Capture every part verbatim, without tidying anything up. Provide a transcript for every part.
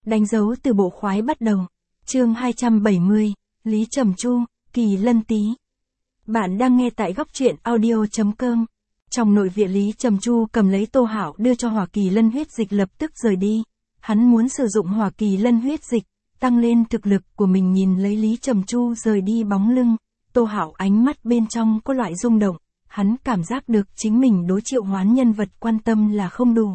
Đánh dấu từ bộ khoái bắt đầu. Chương hai trăm bảy mươi, Lý Trầm Chu, Kỳ Lân Tý. Bạn đang nghe tại góc truyện audio chấm com. Trong nội viện, Lý Trầm Chu cầm lấy Tô Hạo đưa cho Hỏa Kỳ Lân huyết dịch lập tức rời đi. Hắn muốn sử dụng Hỏa Kỳ Lân huyết dịch, tăng lên thực lực của mình. Nhìn lấy Lý Trầm Chu rời đi bóng lưng, Tô Hạo ánh mắt bên trong có loại rung động, hắn cảm giác được chính mình đối Triệu Hoán nhân vật quan tâm là không đủ.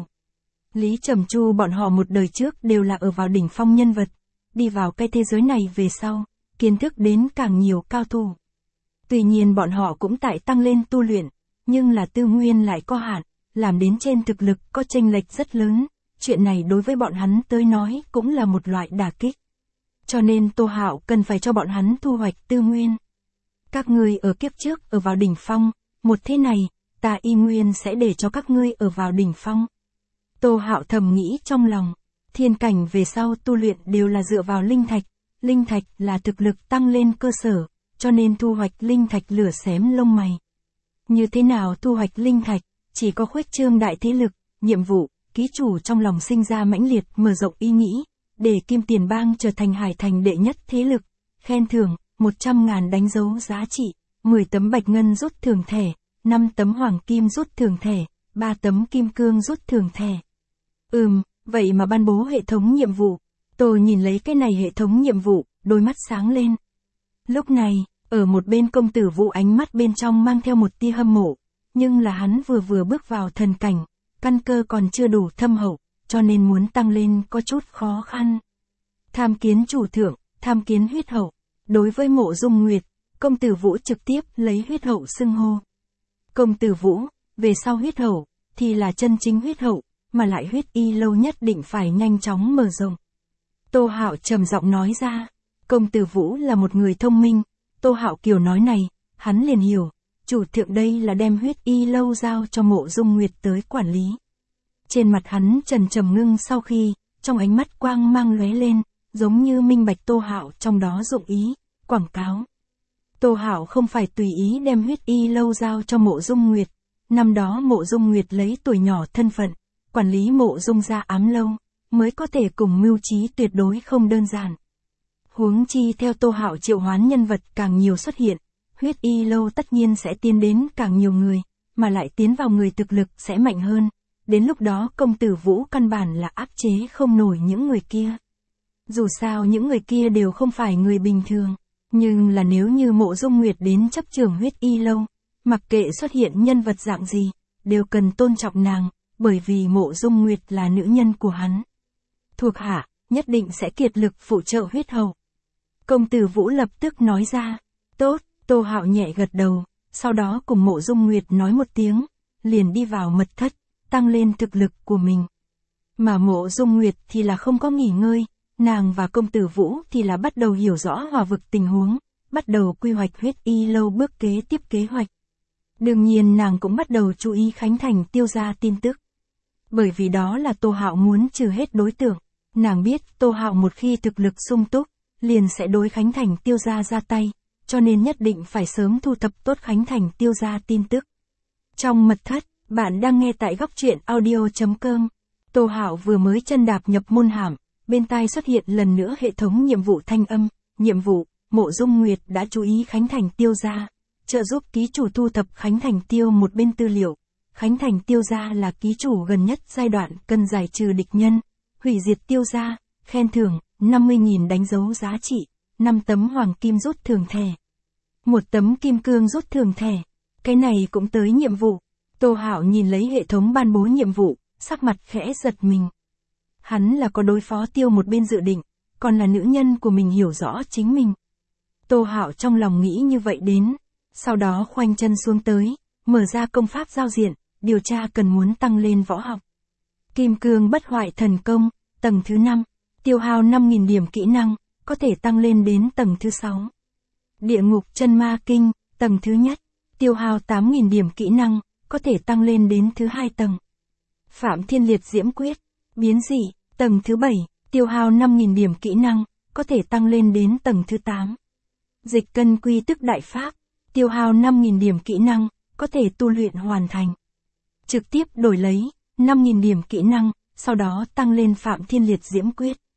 Lý Trầm Chu bọn họ một đời trước đều là ở vào đỉnh phong nhân vật, đi vào cái thế giới này về sau, kiến thức đến càng nhiều cao thủ. Tuy nhiên bọn họ cũng tại tăng lên tu luyện, nhưng là tư nguyên lại có hạn, làm đến trên thực lực có chênh lệch rất lớn, chuyện này đối với bọn hắn tới nói cũng là một loại đả kích. Cho nên Tô Hạo cần phải cho bọn hắn thu hoạch tư nguyên. Các ngươi ở kiếp trước ở vào đỉnh phong, một thế này, ta y nguyên sẽ để cho các ngươi ở vào đỉnh phong. Tô Hạo thầm nghĩ trong lòng, thiên cảnh về sau tu luyện đều là dựa vào linh thạch, linh thạch là thực lực tăng lên cơ sở, cho nên thu hoạch linh thạch lửa xém lông mày. Như thế nào thu hoạch linh thạch, chỉ có khuếch trương đại thế lực, nhiệm vụ, ký chủ trong lòng sinh ra mãnh liệt mở rộng ý nghĩ, để Kim Tiền Bang trở thành Hải Thành đệ nhất thế lực, khen thưởng, một trăm ngàn đánh dấu giá trị, mười tấm bạch ngân rút thưởng thẻ, năm tấm hoàng kim rút thưởng thẻ, ba tấm kim cương rút thưởng thẻ. Ừm, vậy mà ban bố hệ thống nhiệm vụ. Tôi nhìn lấy cái này hệ thống nhiệm vụ, đôi mắt sáng lên. Lúc này, ở một bên Công Tử Vũ ánh mắt bên trong mang theo một tia hâm mộ, nhưng là hắn vừa vừa bước vào thần cảnh, căn cơ còn chưa đủ thâm hậu, cho nên muốn tăng lên có chút khó khăn. Tham kiến chủ thượng, tham kiến huyết hậu. Đối với Mộ Dung Nguyệt, Công Tử Vũ trực tiếp lấy huyết hậu xưng hô. Công Tử Vũ, về sau huyết hậu, thì là chân chính huyết hậu, mà lại huyết y lâu nhất định phải nhanh chóng mở rộng. Tô Hạo trầm giọng nói ra, Công Tử Vũ là một người thông minh, Tô Hạo kiểu nói này, hắn liền hiểu, chủ thượng đây là đem huyết y lâu giao cho Mộ Dung Nguyệt tới quản lý. Trên mặt hắn trần trầm ngưng sau khi, trong ánh mắt quang mang lóe lên, giống như minh bạch Tô Hạo trong đó dụng ý, quảng cáo. Tô Hạo không phải tùy ý đem huyết y lâu giao cho Mộ Dung Nguyệt, năm đó Mộ Dung Nguyệt lấy tuổi nhỏ thân phận, quản lý Mộ Dung gia ám lâu, mới có thể cùng mưu trí tuyệt đối không đơn giản. Huống chi theo Tô Hạo triệu hoán nhân vật càng nhiều xuất hiện, huyết y lâu tất nhiên sẽ tiến đến càng nhiều người, mà lại tiến vào người thực lực sẽ mạnh hơn, đến lúc đó Công Tử Vũ căn bản là áp chế không nổi những người kia. Dù sao những người kia đều không phải người bình thường, nhưng là nếu như Mộ Dung Nguyệt đến chấp trưởng huyết y lâu, mặc kệ xuất hiện nhân vật dạng gì, đều cần tôn trọng nàng, bởi vì Mộ Dung Nguyệt là nữ nhân của hắn. Thuộc hạ, nhất định sẽ kiệt lực phụ trợ huyết hậu. Công Tử Vũ lập tức nói ra, tốt, Tô Hạo nhẹ gật đầu, sau đó cùng Mộ Dung Nguyệt nói một tiếng, liền đi vào mật thất, tăng lên thực lực của mình. Mà Mộ Dung Nguyệt thì là không có nghỉ ngơi, nàng và Công Tử Vũ thì là bắt đầu hiểu rõ Hỏa Vực tình huống, bắt đầu quy hoạch huyết y lâu bước kế tiếp kế hoạch. Đương nhiên nàng cũng bắt đầu chú ý Khánh Thành Tiêu gia tin tức. Bởi vì đó là Tô Hạo muốn trừ hết đối tượng, nàng biết Tô Hạo một khi thực lực sung túc, liền sẽ đối Khánh Thành Tiêu gia ra tay, cho nên nhất định phải sớm thu thập tốt Khánh Thành Tiêu gia tin tức. Trong mật thất, bạn đang nghe tại góc truyện audio chấm com. Tô Hạo vừa mới chân đạp nhập môn hàm, bên tai xuất hiện lần nữa hệ thống nhiệm vụ thanh âm, nhiệm vụ, Mộ Dung Nguyệt đã chú ý Khánh Thành Tiêu gia, trợ giúp ký chủ thu thập Khánh Thành Tiêu một bên tư liệu. Khánh Thành Tiêu gia là ký chủ gần nhất giai đoạn cần giải trừ địch nhân, hủy diệt Tiêu gia, khen thưởng, năm mươi nghìn đánh dấu giá trị, năm tấm hoàng kim rút thưởng thẻ, một tấm kim cương rút thưởng thẻ. Cái này cũng tới nhiệm vụ. Tô Hạo nhìn lấy hệ thống ban bố nhiệm vụ, sắc mặt khẽ giật mình. Hắn là có đối phó Tiêu một bên dự định, còn là nữ nhân của mình hiểu rõ chính mình. Tô Hạo trong lòng nghĩ như vậy đến, sau đó khoanh chân xuống tới, mở ra công pháp giao diện, điều tra cần muốn tăng lên võ học. Kim cương bất hoại thần công, tầng thứ năm, tiêu hao năm nghìn điểm kỹ năng, có thể tăng lên đến tầng thứ sáu. Địa ngục chân ma kinh, tầng thứ nhất, tiêu hao tám nghìn điểm kỹ năng, có thể tăng lên đến thứ hai tầng. Phạm Thiên Liệt Diễm Quyết, biến dị, tầng thứ bảy, tiêu hao năm nghìn điểm kỹ năng, có thể tăng lên đến tầng thứ tám. Dịch cân quy tức đại pháp, tiêu hao năm nghìn điểm kỹ năng, có thể tu luyện hoàn thành. Trực tiếp đổi lấy năm nghìn điểm kỹ năng, sau đó tăng lên Phạm Thiên Liệt Diễm Quyết.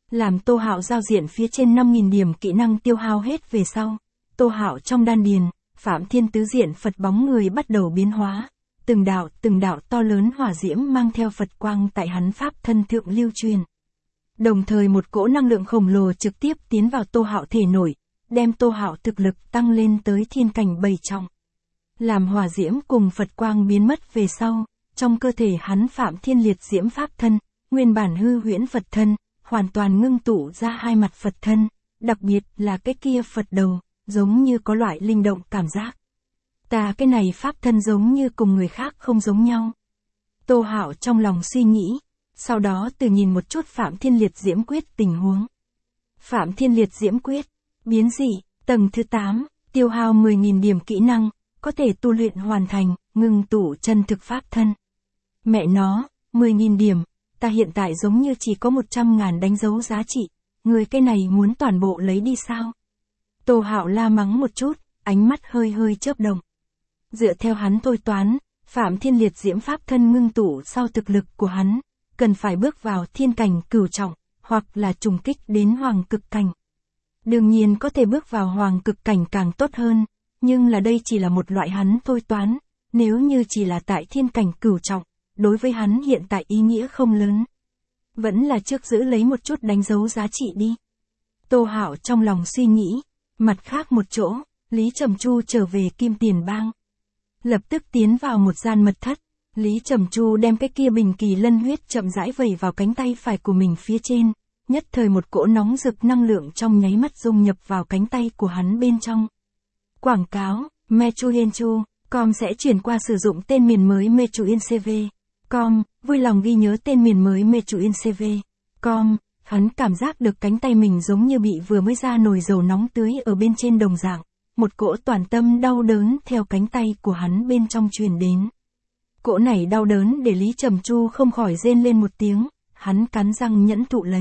Làm Tô Hạo giao diện phía trên năm nghìn điểm kỹ năng tiêu hao hết về sau, Tô Hạo trong đan điền, Phạm Thiên tứ diện Phật bóng người bắt đầu biến hóa, từng đạo từng đạo to lớn hỏa diễm mang theo Phật quang tại hắn pháp thân thượng lưu truyền. Đồng thời một cỗ năng lượng khổng lồ trực tiếp tiến vào Tô Hạo thể nội, đem Tô Hạo thực lực tăng lên tới thiên cảnh bảy trọng. Làm hỏa diễm cùng Phật quang biến mất về sau, trong cơ thể hắn Phạm Thiên liệt diễm pháp thân, nguyên bản hư huyễn Phật thân, hoàn toàn ngưng tụ ra hai mặt Phật thân, đặc biệt là cái kia Phật đầu, giống như có loại linh động cảm giác. Ta cái này pháp thân giống như cùng người khác không giống nhau. Tô Hạo trong lòng suy nghĩ, sau đó từ nhìn một chút Phạm Thiên liệt diễm quyết tình huống. Phạm Thiên liệt diễm quyết, biến dị, tầng thứ tám, tiêu hao mười nghìn điểm kỹ năng, có thể tu luyện hoàn thành, ngưng tụ chân thực pháp thân. Mẹ nó, mười nghìn điểm, ta hiện tại giống như chỉ có một trăm ngàn đánh dấu giá trị, người cái này muốn toàn bộ lấy đi sao? Tô Hạo la mắng một chút, ánh mắt hơi hơi chớp động. Dựa theo hắn thôi toán, Phạm Thiên liệt diễm pháp thân ngưng tụ sau thực lực của hắn, cần phải bước vào thiên cảnh cửu trọng, hoặc là trùng kích đến hoàng cực cảnh. Đương nhiên có thể bước vào hoàng cực cảnh càng tốt hơn, nhưng là đây chỉ là một loại hắn thôi toán, nếu như chỉ là tại thiên cảnh cửu trọng, đối với hắn hiện tại ý nghĩa không lớn. Vẫn là trước giữ lấy một chút đánh dấu giá trị đi. Tô Hạo trong lòng suy nghĩ, mặt khác một chỗ, Lý Trầm Chu trở về Kim Tiền Bang. Lập tức tiến vào một gian mật thất, Lý Trầm Chu đem cái kia bình kỳ lân huyết chậm rãi vẩy vào cánh tay phải của mình phía trên, nhất thời một cỗ nóng rực năng lượng trong nháy mắt dung nhập vào cánh tay của hắn bên trong. Quảng cáo, Mechuyenchu, com sẽ chuyển qua sử dụng tên miền mới Mechuyencv. Com, vui lòng ghi nhớ tên miền mới Mechuyencv. Com, hắn cảm giác được cánh tay mình giống như bị vừa mới ra nồi dầu nóng tưới ở bên trên đồng dạng, một cỗ toàn tâm đau đớn theo cánh tay của hắn bên trong truyền đến. Cỗ này đau đớn để Lý Trầm Chu không khỏi rên lên một tiếng, hắn cắn răng nhẫn thụ lấy.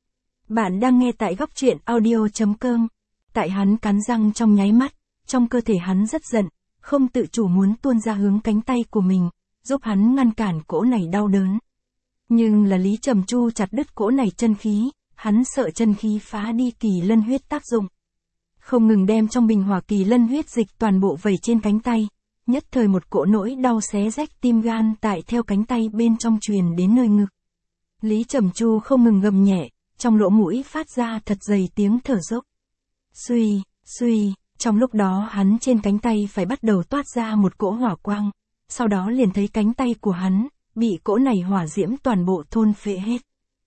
Bạn đang nghe tại góc truyện audio.com. Tại hắn cắn răng trong nháy mắt, trong cơ thể hắn rất giận, không tự chủ muốn tuôn ra hướng cánh tay của mình, giúp hắn ngăn cản cỗ này đau đớn. Nhưng là Lý Trầm Chu chặt đứt cỗ này chân khí, hắn sợ chân khí phá đi kỳ lân huyết tác dụng. Không ngừng đem trong bình hỏa kỳ lân huyết dịch toàn bộ vẩy trên cánh tay, nhất thời một cỗ nỗi đau xé rách tim gan tại theo cánh tay bên trong truyền đến nơi ngực. Lý Trầm Chu không ngừng gầm nhẹ, trong lỗ mũi phát ra thật dày tiếng thở dốc. Suy, suy, trong lúc đó hắn trên cánh tay phải bắt đầu toát ra một cỗ hỏa quang, sau đó liền thấy cánh tay của hắn, bị cỗ này hỏa diễm toàn bộ thôn phệ hết.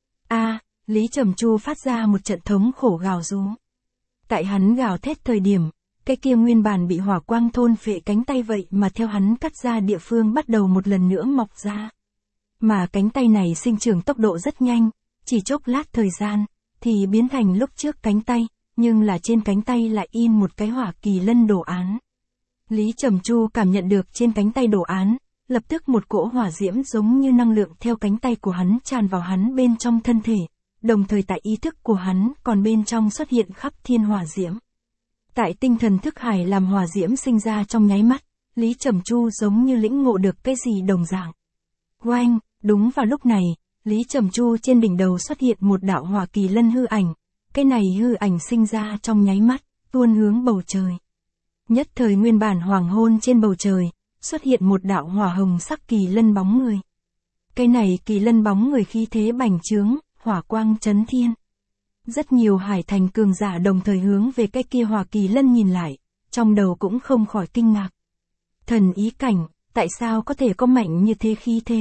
A, Lý Trầm Chu phát ra một trận thống khổ gào rú. Tại hắn gào thét thời điểm, cái kia nguyên bản bị hỏa quang thôn phệ cánh tay vậy mà theo hắn cắt ra địa phương bắt đầu một lần nữa mọc ra. Mà cánh tay này sinh trưởng tốc độ rất nhanh, chỉ chốc lát thời gian, thì biến thành lúc trước cánh tay, nhưng là trên cánh tay lại in một cái hỏa kỳ lân đồ án. Lý Trầm Chu cảm nhận được trên cánh tay đồ án, lập tức một cỗ hỏa diễm giống như năng lượng theo cánh tay của hắn tràn vào hắn bên trong thân thể, đồng thời tại ý thức của hắn còn bên trong xuất hiện khắp thiên hỏa diễm. Tại tinh thần thức hải làm hỏa diễm sinh ra trong nháy mắt, Lý Trầm Chu giống như lĩnh ngộ được cái gì đồng dạng. Oanh, đúng vào lúc này, Lý Trầm Chu trên đỉnh đầu xuất hiện một đạo hỏa kỳ lân hư ảnh, cái này hư ảnh sinh ra trong nháy mắt, tuôn hướng bầu trời. Nhất thời nguyên bản hoàng hôn trên bầu trời, xuất hiện một đạo hỏa hồng sắc kỳ lân bóng người. Cái này kỳ lân bóng người khí thế bành trướng, hỏa quang chấn thiên. Rất nhiều hải thành cường giả đồng thời hướng về cái kia hỏa kỳ lân nhìn lại, trong đầu cũng không khỏi kinh ngạc. Thần ý cảnh, tại sao có thể có mạnh như thế khí thế?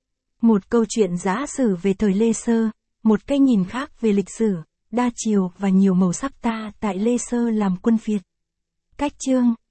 Một câu chuyện giả sử về thời Lê Sơ, một cái nhìn khác về lịch sử, đa chiều và nhiều màu sắc ta tại Lê Sơ làm quân phiệt. Cách chương,